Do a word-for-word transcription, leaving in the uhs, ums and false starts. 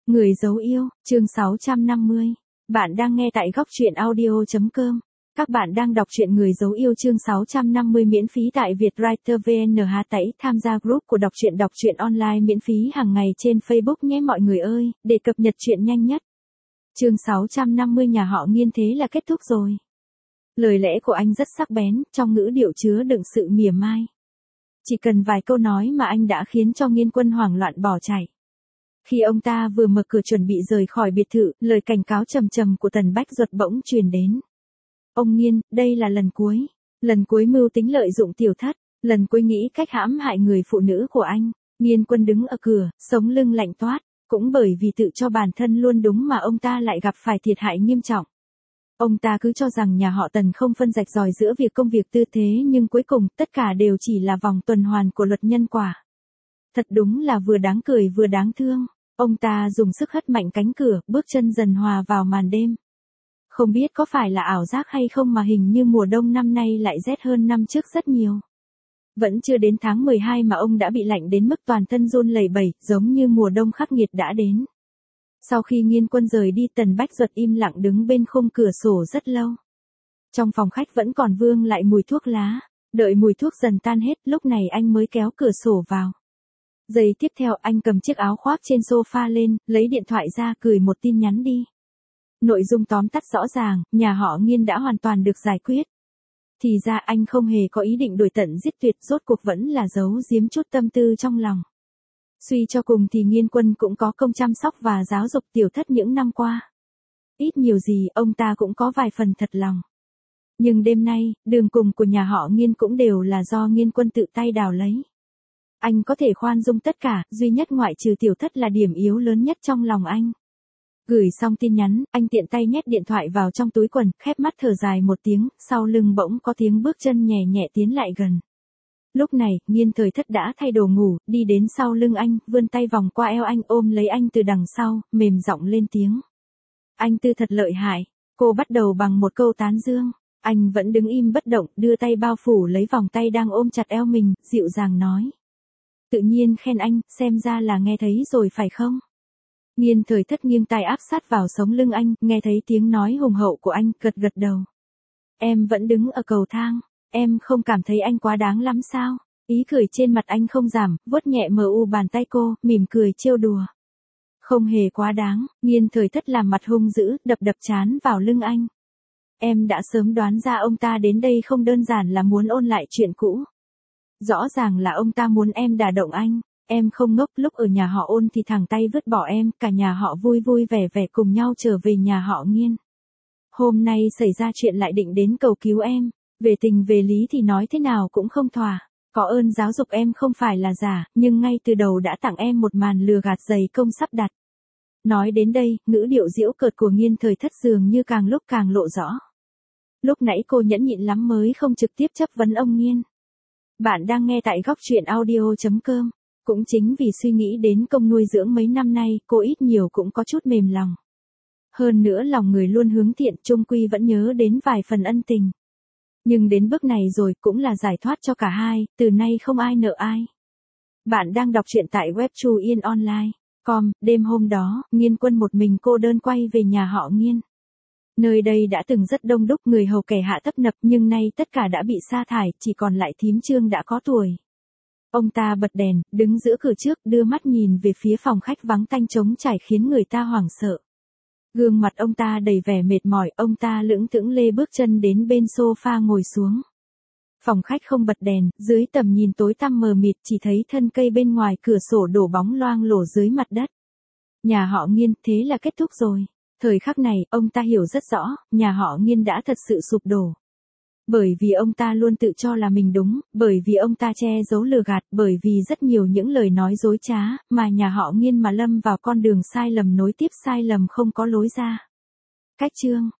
Người dấu yêu, chương sáu trăm năm mươi. Bạn đang nghe tại góc truyện audio chấm com. Các bạn đang đọc truyện Người dấu yêu chương sáu trăm năm mươi miễn phí tại Vietwriter vê en. Hãy tham gia group của đọc truyện đọc truyện online miễn phí hàng ngày trên Facebook nhé mọi người ơi, để cập nhật truyện nhanh nhất. Chương sáu trăm năm mươi nhà họ Nghiên thế là kết thúc rồi. Lời lẽ của anh rất sắc bén, trong ngữ điệu chứa đựng sự mỉa mai. Chỉ cần vài câu nói mà anh đã khiến cho Nghiên Quân hoảng loạn bỏ chạy. Khi ông ta vừa mở cửa chuẩn bị rời khỏi biệt thự, lời cảnh cáo trầm trầm của Tần Bách Duật bỗng truyền đến. Ông Nghiên, đây là lần cuối. Lần cuối mưu tính lợi dụng tiểu thất. Lần cuối nghĩ cách hãm hại người phụ nữ của anh. Nghiên Quân đứng ở cửa, sống lưng lạnh toát. Cũng bởi vì tự cho bản thân luôn đúng mà ông ta lại gặp phải thiệt hại nghiêm trọng. Ông ta cứ cho rằng nhà họ Tần không phân rạch ròi giữa việc công việc tư thế nhưng cuối cùng tất cả đều chỉ là vòng tuần hoàn của luật nhân quả. Thật đúng là vừa đáng cười vừa đáng thương. Ông ta dùng sức hất mạnh cánh cửa, bước chân dần hòa vào màn đêm. Không biết có phải là ảo giác hay không mà hình như mùa đông năm nay lại rét hơn năm trước rất nhiều. Vẫn chưa đến tháng mười hai mà ông đã bị lạnh đến mức toàn thân run lẩy bẩy, giống như mùa đông khắc nghiệt đã đến. Sau khi Nghiên Quân rời đi, Tần Bách Duật im lặng đứng bên khung cửa sổ rất lâu. Trong phòng khách vẫn còn vương lại mùi thuốc lá, đợi mùi thuốc dần tan hết, lúc này anh mới kéo cửa sổ vào. Giây tiếp theo anh cầm chiếc áo khoác trên sofa lên, lấy điện thoại ra gửi một tin nhắn đi. Nội dung tóm tắt rõ ràng, nhà họ Nghiên đã hoàn toàn được giải quyết. Thì ra anh không hề có ý định đuổi tận giết tuyệt, rốt cuộc vẫn là giấu giếm chút tâm tư trong lòng. Suy cho cùng thì Nghiên Quân cũng có công chăm sóc và giáo dục tiểu thất những năm qua. Ít nhiều gì ông ta cũng có vài phần thật lòng. Nhưng đêm nay, đường cùng của nhà họ Nghiên cũng đều là do Nghiên Quân tự tay đào lấy. Anh có thể khoan dung tất cả, duy nhất ngoại trừ tiểu thất là điểm yếu lớn nhất trong lòng anh. Gửi xong tin nhắn, anh tiện tay nhét điện thoại vào trong túi quần, khép mắt thở dài một tiếng, sau lưng bỗng có tiếng bước chân nhẹ nhẹ tiến lại gần. Lúc này, Nghiên Thời Thất đã thay đồ ngủ, đi đến sau lưng anh, vươn tay vòng qua eo anh, ôm lấy anh từ đằng sau, mềm giọng lên tiếng. Anh Tư thật lợi hại. Cô bắt đầu bằng một câu tán dương. Anh vẫn đứng im bất động, đưa tay bao phủ lấy vòng tay đang ôm chặt eo mình, dịu dàng nói. Tự nhiên khen anh, xem ra là nghe thấy rồi phải không? Nghiên Thời Thất nghiêng tai áp sát vào sống lưng anh, nghe thấy tiếng nói hùng hậu của anh, gật gật đầu. Em vẫn đứng ở cầu thang, em không cảm thấy anh quá đáng lắm sao? Ý cười trên mặt anh không giảm, vuốt nhẹ mờ u bàn tay cô, mỉm cười trêu đùa. Không hề quá đáng. Nghiên Thời Thất làm mặt hung dữ, đập đập trán vào lưng anh. Em đã sớm đoán ra ông ta đến đây không đơn giản là muốn ôn lại chuyện cũ. Rõ ràng là ông ta muốn em đả động anh. Em không ngốc, lúc ở nhà họ Ôn thì thẳng tay vứt bỏ em, cả nhà họ vui vui vẻ vẻ cùng nhau trở về nhà họ Nghiên. Hôm nay xảy ra chuyện lại định đến cầu cứu em, về tình về lý thì nói thế nào cũng không thỏa. Có ơn giáo dục em không phải là giả, nhưng ngay từ đầu đã tặng em một màn lừa gạt dày công sắp đặt. Nói đến đây, ngữ điệu giễu cợt của Nghiên Thời Thất dường như càng lúc càng lộ rõ. Lúc nãy cô nhẫn nhịn lắm mới không trực tiếp chất vấn ông Nghiên. Bạn đang nghe tại góc truyện audio chấm com. Cũng chính vì suy nghĩ đến công nuôi dưỡng mấy năm nay, cô ít nhiều cũng có chút mềm lòng. Hơn nữa lòng người luôn hướng thiện, chung quy vẫn nhớ đến vài phần ân tình. Nhưng đến bước này rồi cũng là giải thoát cho cả hai, từ nay không ai nợ ai. Bạn đang đọc truyện tại web Chu Yên Online chấm com. Đêm hôm đó, Nghiên Quân một mình cô đơn quay về nhà họ Nghiên. Nơi đây đã từng rất đông đúc, người hầu kẻ hạ tấp nập, nhưng nay tất cả đã bị sa thải, chỉ còn lại thím Trương đã có tuổi. Ông ta bật đèn, đứng giữa cửa trước, đưa mắt nhìn về phía phòng khách vắng tanh trống trải khiến người ta hoảng sợ. Gương mặt ông ta đầy vẻ mệt mỏi, ông ta lững thững lê bước chân đến bên sofa ngồi xuống. Phòng khách không bật đèn, dưới tầm nhìn tối tăm mờ mịt chỉ thấy thân cây bên ngoài cửa sổ đổ bóng loang lổ dưới mặt đất. Nhà họ Nghiên, thế là kết thúc rồi. Thời khắc này, ông ta hiểu rất rõ, nhà họ Nghiên đã thật sự sụp đổ. Bởi vì ông ta luôn tự cho là mình đúng, bởi vì ông ta che giấu lừa gạt, bởi vì rất nhiều những lời nói dối trá, mà nhà họ Nghiên mà lâm vào con đường sai lầm nối tiếp sai lầm không có lối ra. Cách chương